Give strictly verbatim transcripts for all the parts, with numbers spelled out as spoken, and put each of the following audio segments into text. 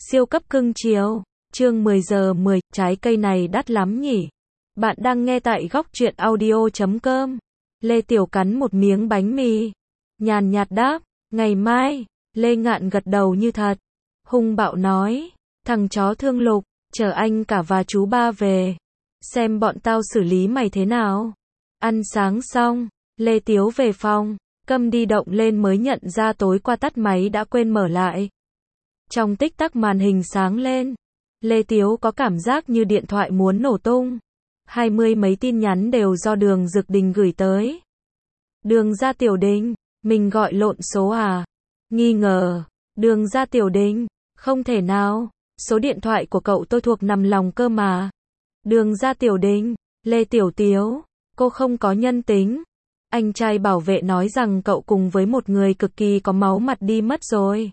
Siêu cấp cưng chiều. Chương mười giờ mười, trái cây này đắt lắm nhỉ. Bạn đang nghe tại góc truyện audio chấm com. Lê Tiểu cắn một miếng bánh mì. Nhàn nhạt đáp, ngày mai. Lê Ngạn gật đầu như thật. Hung bạo nói, thằng chó thương lục, chờ anh cả và chú ba về. Xem bọn tao xử lý mày thế nào. Ăn sáng xong, Lê Tiếu về phòng, cầm di động lên mới nhận ra tối qua tắt máy đã quên mở lại. Trong tích tắc màn hình sáng lên, Lê Tiếu có cảm giác như điện thoại muốn nổ tung. Hai mươi mấy tin nhắn đều do Đường Dực Đình gửi tới. Đường Gia Tiểu Đình, mình gọi lộn số à? Nghi ngờ, Đường Gia Tiểu Đình, không thể nào, số điện thoại của cậu tôi thuộc nằm lòng cơ mà. Đường Gia Tiểu Đình, Lê Tiểu Tiếu, cô không có nhân tính. Anh trai bảo vệ nói rằng cậu cùng với một người cực kỳ có máu mặt đi mất rồi.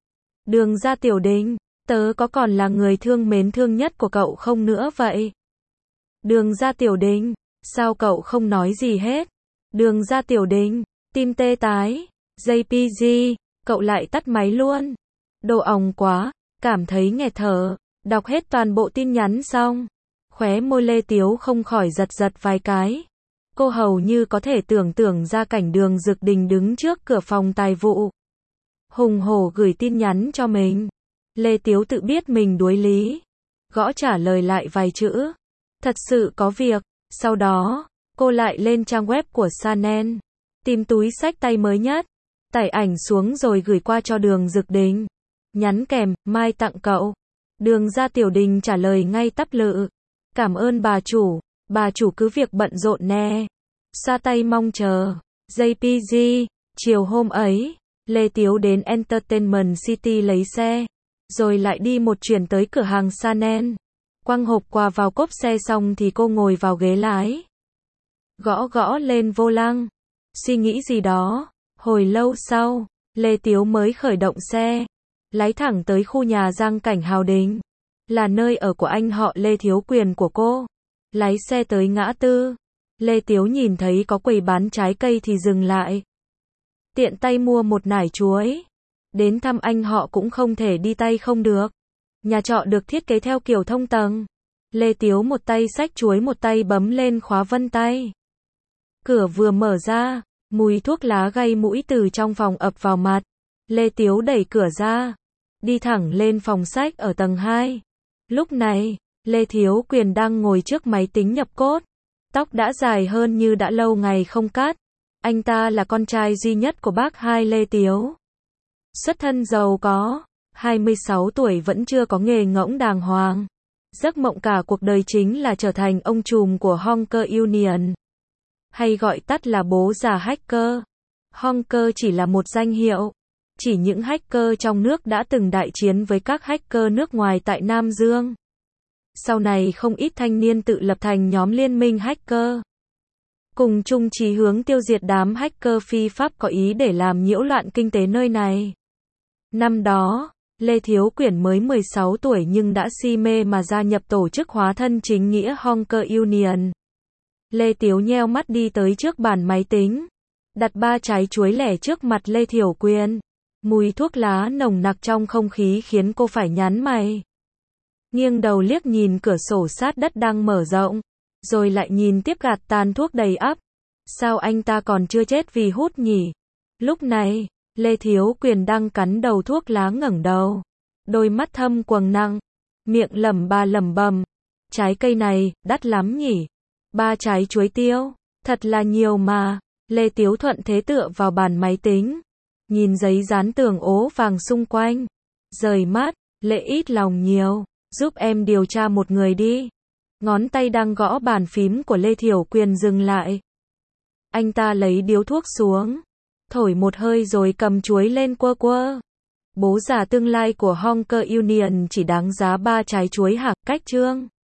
Đường Gia Tiểu Đình, tớ có còn là người thương mến thương nhất của cậu không nữa vậy? Đường Gia Tiểu Đình, sao cậu không nói gì hết? Đường Gia Tiểu Đình, tim tê tái. gi pê giê, cậu lại tắt máy luôn. Đồ òng quá, cảm thấy nghẹt thở. Đọc hết toàn bộ tin nhắn xong, khóe môi Lê Tiếu không khỏi giật giật vài cái. Cô hầu như có thể tưởng tượng ra cảnh Đường Dực Đình đứng trước cửa phòng tài vụ, hùng hổ gửi tin nhắn cho mình. Lê Tiếu tự biết mình đuối lý, gõ trả lời lại vài chữ. Thật sự có việc. Sau đó, cô lại lên trang web của Chanel, tìm túi xách tay mới nhất, tải ảnh xuống rồi gửi qua cho Đường Dực Đình. Nhắn kèm, mai tặng cậu. Đường Gia Tiểu Đình trả lời ngay tắp lự. Cảm ơn bà chủ, bà chủ cứ việc bận rộn nè. Xoa tay mong chờ. gi pê giê, chiều hôm ấy, Lê Tiếu đến Entertainment City lấy xe, rồi lại đi một chuyển tới cửa hàng Chanel. Quăng hộp quà vào cốp xe xong thì cô ngồi vào ghế lái, gõ gõ lên vô lăng, suy nghĩ gì đó. Hồi lâu sau, Lê Tiếu mới khởi động xe, lái thẳng tới khu nhà Giang Cảnh Hào Đình, là nơi ở của anh họ Lê Thiếu Quyền của cô. Lái xe tới ngã tư, Lê Tiếu nhìn thấy có quầy bán trái cây thì dừng lại, tiện tay mua một nải chuối. Đến thăm anh họ cũng không thể đi tay không được. Nhà trọ được thiết kế theo kiểu thông tầng. Lê Tiếu một tay xách chuối một tay bấm lên khóa vân tay. Cửa vừa mở ra, mùi thuốc lá gây mũi từ trong phòng ập vào mặt. Lê Tiếu đẩy cửa ra, đi thẳng lên phòng sách ở tầng hai. Lúc này, Lê Thiếu Quyền đang ngồi trước máy tính nhập code. Tóc đã dài hơn như đã lâu ngày không cắt. Anh ta là con trai duy nhất của bác hai Lê Tiếu. Xuất thân giàu có, hai mươi sáu tuổi vẫn chưa có nghề ngỗng đàng hoàng. Giấc mộng cả cuộc đời chính là trở thành ông trùm của Honker Union, hay gọi tắt là bố già hacker. Honker chỉ là một danh hiệu, chỉ những hacker trong nước đã từng đại chiến với các hacker nước ngoài tại Nam Dương. Sau này không ít thanh niên tự lập thành nhóm liên minh hacker, cùng chung chí hướng tiêu diệt đám hacker phi pháp có ý để làm nhiễu loạn kinh tế nơi này. Năm đó, Lê Thiếu Quyền mới mười sáu tuổi nhưng đã si mê mà gia nhập tổ chức hóa thân chính nghĩa Honker Union. Lê Tiếu nheo mắt đi tới trước bàn máy tính, đặt ba trái chuối lẻ trước mặt Lê Thiểu Quyền. Mùi thuốc lá nồng nặc trong không khí khiến cô phải nhắn mày. Nghiêng đầu liếc nhìn cửa sổ sát đất đang mở rộng, rồi lại nhìn tiếp gạt tàn thuốc đầy ắp. Sao anh ta còn chưa chết vì hút nhỉ? Lúc này, Lê Thiếu Quyền đang cắn đầu thuốc lá ngẩng đầu, đôi mắt thâm quầng nặng, miệng lẩm ba lẩm bẩm. Trái cây này, đắt lắm nhỉ? Ba trái chuối tiêu, thật là nhiều mà. Lê Tiếu thuận thế tựa vào bàn máy tính, nhìn giấy dán tường ố vàng xung quanh. Rời mắt, Lệ ít lòng nhiều, giúp em điều tra một người đi. Ngón tay đang gõ bàn phím của Lê Thiểu Quyền dừng lại. Anh ta lấy điếu thuốc xuống, thổi một hơi rồi cầm chuối lên quơ quơ. Bố già tương lai của Honker Union chỉ đáng giá ba trái chuối hả? Cách trương.